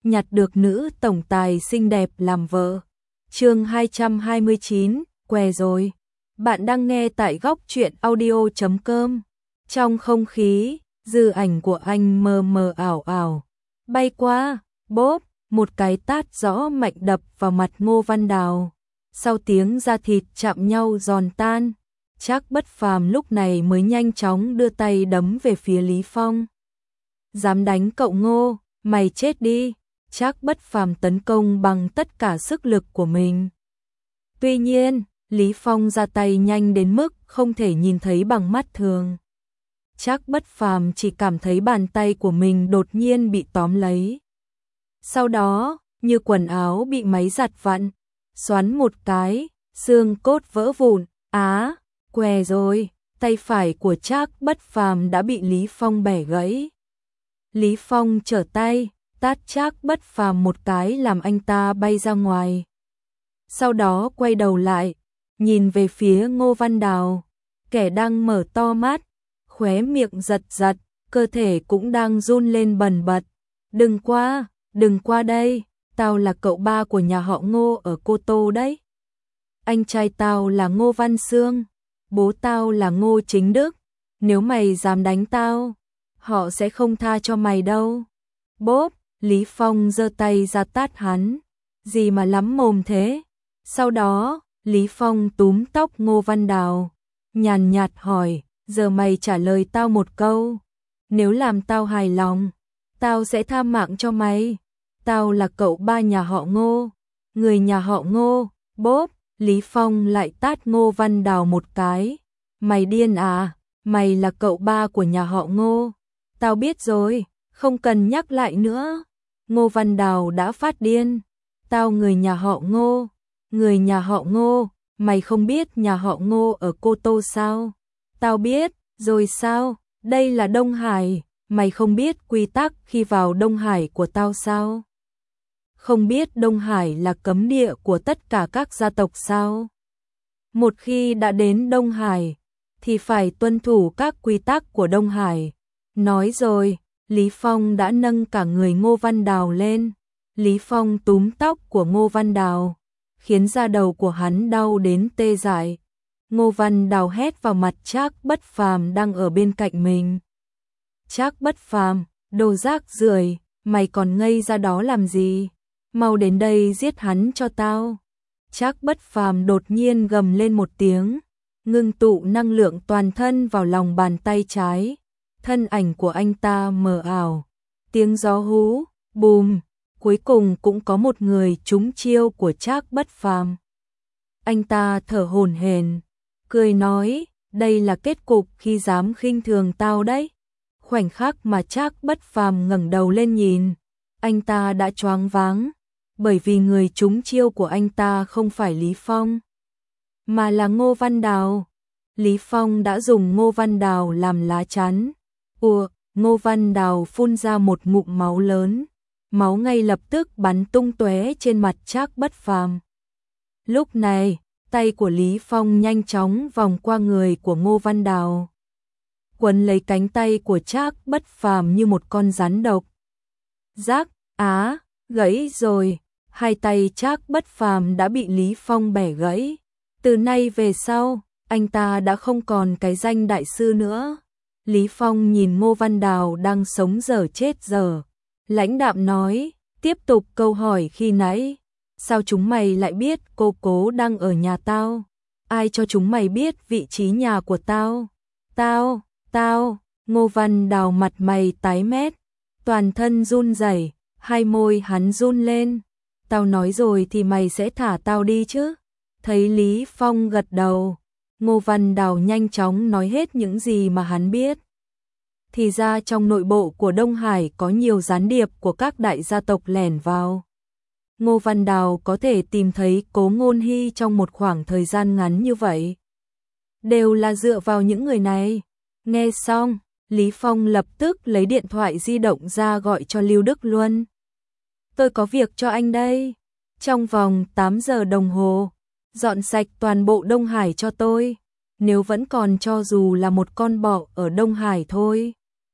nhặt được nữ tổng tài xinh đẹp làm vợ. Chương 229, què rồi. Bạn đang nghe tại góc truyện audio.com. Trong không khí, dư ảnh của anh mờ mờ ảo ảo bay qua, bốp, một cái tát rõ mạnh đập vào mặt Ngô Văn Đào. Sau tiếng da thịt chạm nhau giòn tan, Trác Bất Phàm lúc này mới nhanh chóng đưa tay đấm về phía Lý Phong. Dám đánh cậu Ngô, mày chết đi. Trác Bất Phàm tấn công bằng tất cả sức lực của mình. Tuy nhiên, Lý Phong ra tay nhanh đến mức không thể nhìn thấy bằng mắt thường. Trác Bất Phàm chỉ cảm thấy bàn tay của mình đột nhiên bị tóm lấy. Sau đó, như quần áo bị máy giặt vặn, xoắn một cái, xương cốt vỡ vụn. Què rồi, tay phải của Trác Bất Phàm đã bị Lý Phong bẻ gãy. Lý Phong trở tay, tát Trác Bất Phàm một cái làm anh ta bay ra ngoài. Sau đó quay đầu lại, nhìn về phía Ngô Văn Đào, kẻ đang mở to mắt, khóe miệng giật giật, cơ thể cũng đang run lên bần bật. Đừng qua đây, tao là cậu ba của nhà họ Ngô ở Cô Tô đấy. Anh trai tao là Ngô Văn Xương, bố tao là Ngô Chính Đức, nếu mày dám đánh tao, họ sẽ không tha cho mày đâu. Bốp, Lý Phong giơ tay ra tát hắn, gì mà lắm mồm thế. Sau đó, Lý Phong túm tóc Ngô Văn Đào, nhàn nhạt hỏi, giờ mày trả lời tao một câu, nếu làm tao hài lòng, tao sẽ tha mạng cho mày. Tao là cậu ba nhà họ Ngô, người nhà họ Ngô. Bốp, Lý Phong lại tát Ngô Văn Đào một cái. Mày điên à, mày là cậu ba của nhà họ Ngô. Tao biết rồi, không cần nhắc lại nữa. Ngô Văn Đào đã phát điên. Tao người nhà họ Ngô, người nhà họ Ngô, mày không biết nhà họ Ngô ở Cô Tô sao? Tao biết, rồi sao? Đây là Đông Hải, mày không biết quy tắc khi vào Đông Hải của tao sao? Không biết Đông Hải là cấm địa của tất cả các gia tộc sao? Một khi đã đến Đông Hải, thì phải tuân thủ các quy tắc của Đông Hải. Nói rồi, Lý Phong đã nâng cả người Ngô Văn Đào lên. Lý Phong túm tóc của Ngô Văn Đào, khiến da đầu của hắn đau đến tê dại. Ngô Văn Đào hét vào mặt Trác Bất Phàm đang ở bên cạnh mình. Trác Bất Phàm, đồ rác rưởi, mày còn ngây ra đó làm gì? Mau đến đây giết hắn cho tao. Trác Bất Phàm đột nhiên gầm lên một tiếng, ngưng tụ năng lượng toàn thân vào lòng bàn tay trái. Thân ảnh của anh ta mờ ảo. Tiếng gió hú, bùm, cuối cùng cũng có một người trúng chiêu của Trác Bất Phàm. Anh ta thở hổn hển, cười nói, đây là kết cục khi dám khinh thường tao đấy. Khoảnh khắc mà Trác Bất Phàm ngẩng đầu lên nhìn, anh ta đã choáng váng, bởi vì người trúng chiêu của anh ta không phải Lý Phong, mà là Ngô Văn Đào. Lý Phong đã dùng Ngô Văn Đào làm lá chắn. Ngô Văn Đào phun ra một ngụm máu lớn, máu ngay lập tức bắn tung tóe trên mặt Trác Bất Phàm. Lúc này, tay của Lý Phong nhanh chóng vòng qua người của Ngô Văn Đào, quấn lấy cánh tay của Trác Bất Phàm như một con rắn độc. Rác, gãy rồi, hai tay Trác Bất Phàm đã bị Lý Phong bẻ gãy. Từ nay về sau, anh ta đã không còn cái danh đại sư nữa. Lý Phong nhìn Ngô Văn Đào đang sống dở chết dở, lãnh đạm nói, tiếp tục câu hỏi khi nãy. Sao chúng mày lại biết cô cố đang ở nhà tao? Ai cho chúng mày biết vị trí nhà của tao? Tao, Ngô Văn Đào mặt mày tái mét, toàn thân run rẩy, hai môi hắn run lên. Tao nói rồi thì mày sẽ thả tao đi chứ? Thấy Lý Phong gật đầu, Ngô Văn Đào nhanh chóng nói hết những gì mà hắn biết. Thì ra trong nội bộ của Đông Hải có nhiều gián điệp của các đại gia tộc lẻn vào. Ngô Văn Đào có thể tìm thấy Cố Ngôn Hy trong một khoảng thời gian ngắn như vậy, đều là dựa vào những người này. Nghe xong, Lý Phong lập tức lấy điện thoại di động ra gọi cho Lưu Đức Luân. Tôi có việc cho anh đây. Trong vòng 8 giờ đồng hồ, dọn sạch toàn bộ Đông Hải cho tôi. Nếu vẫn còn cho dù là một con bọ ở Đông Hải thôi,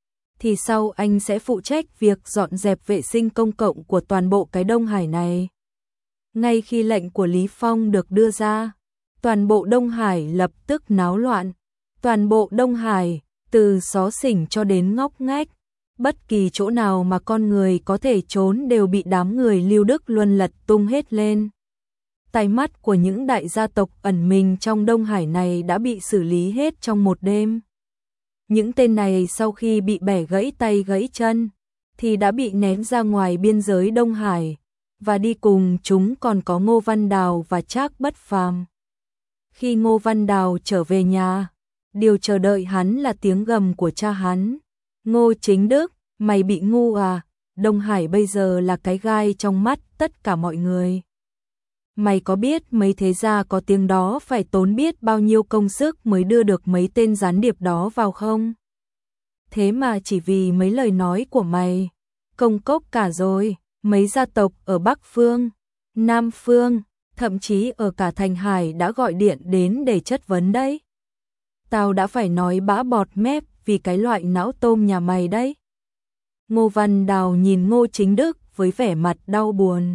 thì sau anh sẽ phụ trách việc dọn dẹp vệ sinh công cộng của toàn bộ cái Đông Hải này. Ngay khi lệnh của Lý Phong được đưa ra, toàn bộ Đông Hải lập tức náo loạn. Toàn bộ Đông Hải, từ xó xỉnh cho đến ngóc ngách, bất kỳ chỗ nào mà con người có thể trốn đều bị đám người Lưu Đức Luân lật tung hết lên. Tai mắt của những đại gia tộc ẩn mình trong Đông Hải này đã bị xử lý hết trong một đêm. Những tên này sau khi bị bẻ gãy tay gãy chân, thì đã bị ném ra ngoài biên giới Đông Hải, và đi cùng chúng còn có Ngô Văn Đào và Trác Bất Phàm. Khi Ngô Văn Đào trở về nhà, điều chờ đợi hắn là tiếng gầm của cha hắn. Ngô Chính Đức, mày bị ngu à? Đông Hải bây giờ là cái gai trong mắt tất cả mọi người. Mày có biết mấy thế gia có tiếng đó phải tốn biết bao nhiêu công sức mới đưa được mấy tên gián điệp đó vào không? Thế mà chỉ vì mấy lời nói của mày, công cốc cả rồi. Mấy gia tộc ở Bắc Phương, Nam Phương, thậm chí ở cả Thành Hải đã gọi điện đến để chất vấn đấy. Tao đã phải nói bã bọt mép vì cái loại não tôm nhà mày đấy. Ngô Văn Đào nhìn Ngô Chính Đức với vẻ mặt đau buồn.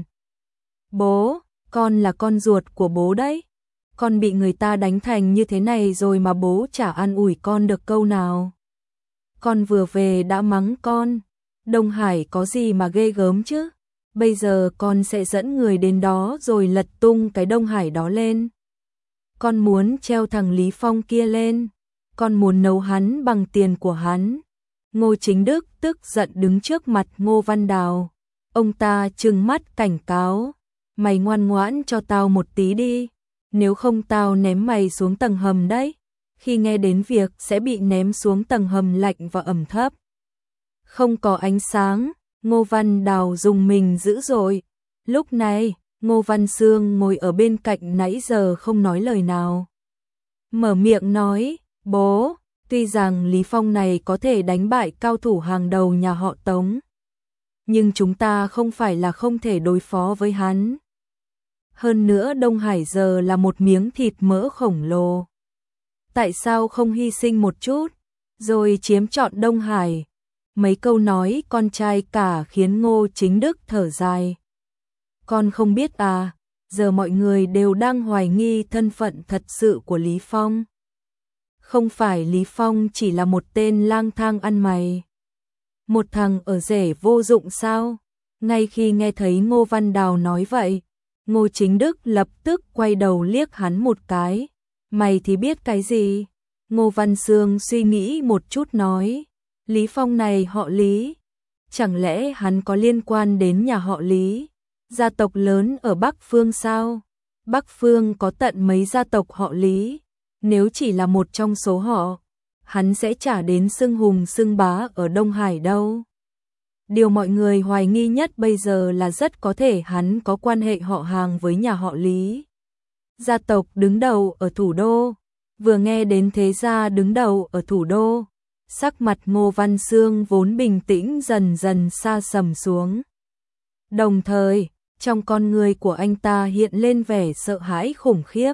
Bố, con là con ruột của bố đấy. Con bị người ta đánh thành như thế này rồi mà bố chả an ủi con được câu nào. Con vừa về đã mắng con. Đông Hải có gì mà ghê gớm chứ? Bây giờ con sẽ dẫn người đến đó rồi lật tung cái Đông Hải đó lên. Con muốn treo thằng Lý Phong kia lên. Con muốn nấu hắn bằng tiền của hắn. Ngô Chính Đức tức giận đứng trước mặt Ngô Văn Đào. Ông ta trừng mắt cảnh cáo. Mày ngoan ngoãn cho tao một tí đi. Nếu không tao ném mày xuống tầng hầm đấy. Khi nghe đến việc sẽ bị ném xuống tầng hầm lạnh và ẩm thấp, không có ánh sáng, Ngô Văn Đào rùng mình dữ dội. Lúc này, Ngô Văn Xương ngồi ở bên cạnh nãy giờ không nói lời nào. Mở miệng nói, bố, tuy rằng Lý Phong này có thể đánh bại cao thủ hàng đầu nhà họ Tống, nhưng chúng ta không phải là không thể đối phó với hắn. Hơn nữa Đông Hải giờ là một miếng thịt mỡ khổng lồ. Tại sao không hy sinh một chút, rồi chiếm trọn Đông Hải? Mấy câu nói con trai cả khiến Ngô Chính Đức thở dài. Con không biết à, giờ mọi người đều đang hoài nghi thân phận thật sự của Lý Phong. Không phải Lý Phong chỉ là một tên lang thang ăn mày, một thằng ở rể vô dụng sao? Ngay khi nghe thấy Ngô Văn Đào nói vậy, Ngô Chính Đức lập tức quay đầu liếc hắn một cái. Mày thì biết cái gì? Ngô Văn Xương suy nghĩ một chút nói. Lý Phong này họ Lý. Chẳng lẽ hắn có liên quan đến nhà họ Lý? Gia tộc lớn ở Bắc Phương sao? Bắc Phương có tận mấy gia tộc họ Lý. Nếu chỉ là một trong số họ, hắn sẽ chả đến xưng hùng xưng bá ở Đông Hải đâu. Điều mọi người hoài nghi nhất bây giờ là rất có thể hắn có quan hệ họ hàng với nhà họ Lý. Gia tộc đứng đầu ở thủ đô. Vừa nghe đến thế gia đứng đầu ở thủ đô, sắc mặt Ngô Văn Xương vốn bình tĩnh dần dần sa sầm xuống. Đồng thời, trong con người của anh ta hiện lên vẻ sợ hãi khủng khiếp.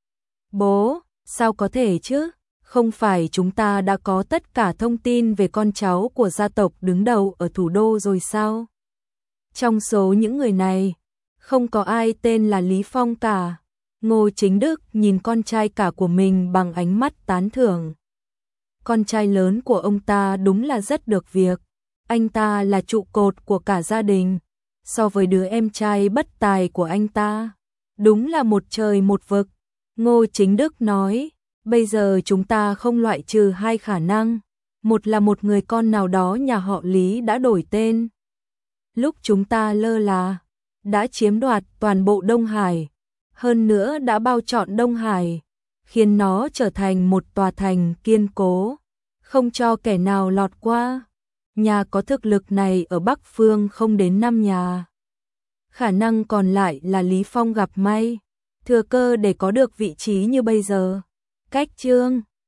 Bố, sao có thể chứ? Không phải chúng ta đã có tất cả thông tin về con cháu của gia tộc đứng đầu ở thủ đô rồi sao? Trong số những người này, không có ai tên là Lý Phong cả. Ngô Chính Đức nhìn con trai cả của mình bằng ánh mắt tán thưởng. Con trai lớn của ông ta đúng là rất được việc. Anh ta là trụ cột của cả gia đình. So với đứa em trai bất tài của anh ta, đúng là một trời một vực. Ngô Chính Đức nói, bây giờ chúng ta không loại trừ hai khả năng. Một là một người con nào đó nhà họ Lý đã đổi tên. Lúc chúng ta lơ là, đã chiếm đoạt toàn bộ Đông Hải. Hơn nữa đã bao trọn Đông Hải, khiến nó trở thành một tòa thành kiên cố, không cho kẻ nào lọt qua. Nhà có thực lực này ở Bắc Phương không đến 5 nhà. Khả năng còn lại là Lý Phong gặp may, thừa cơ để có được vị trí như bây giờ. Cách chương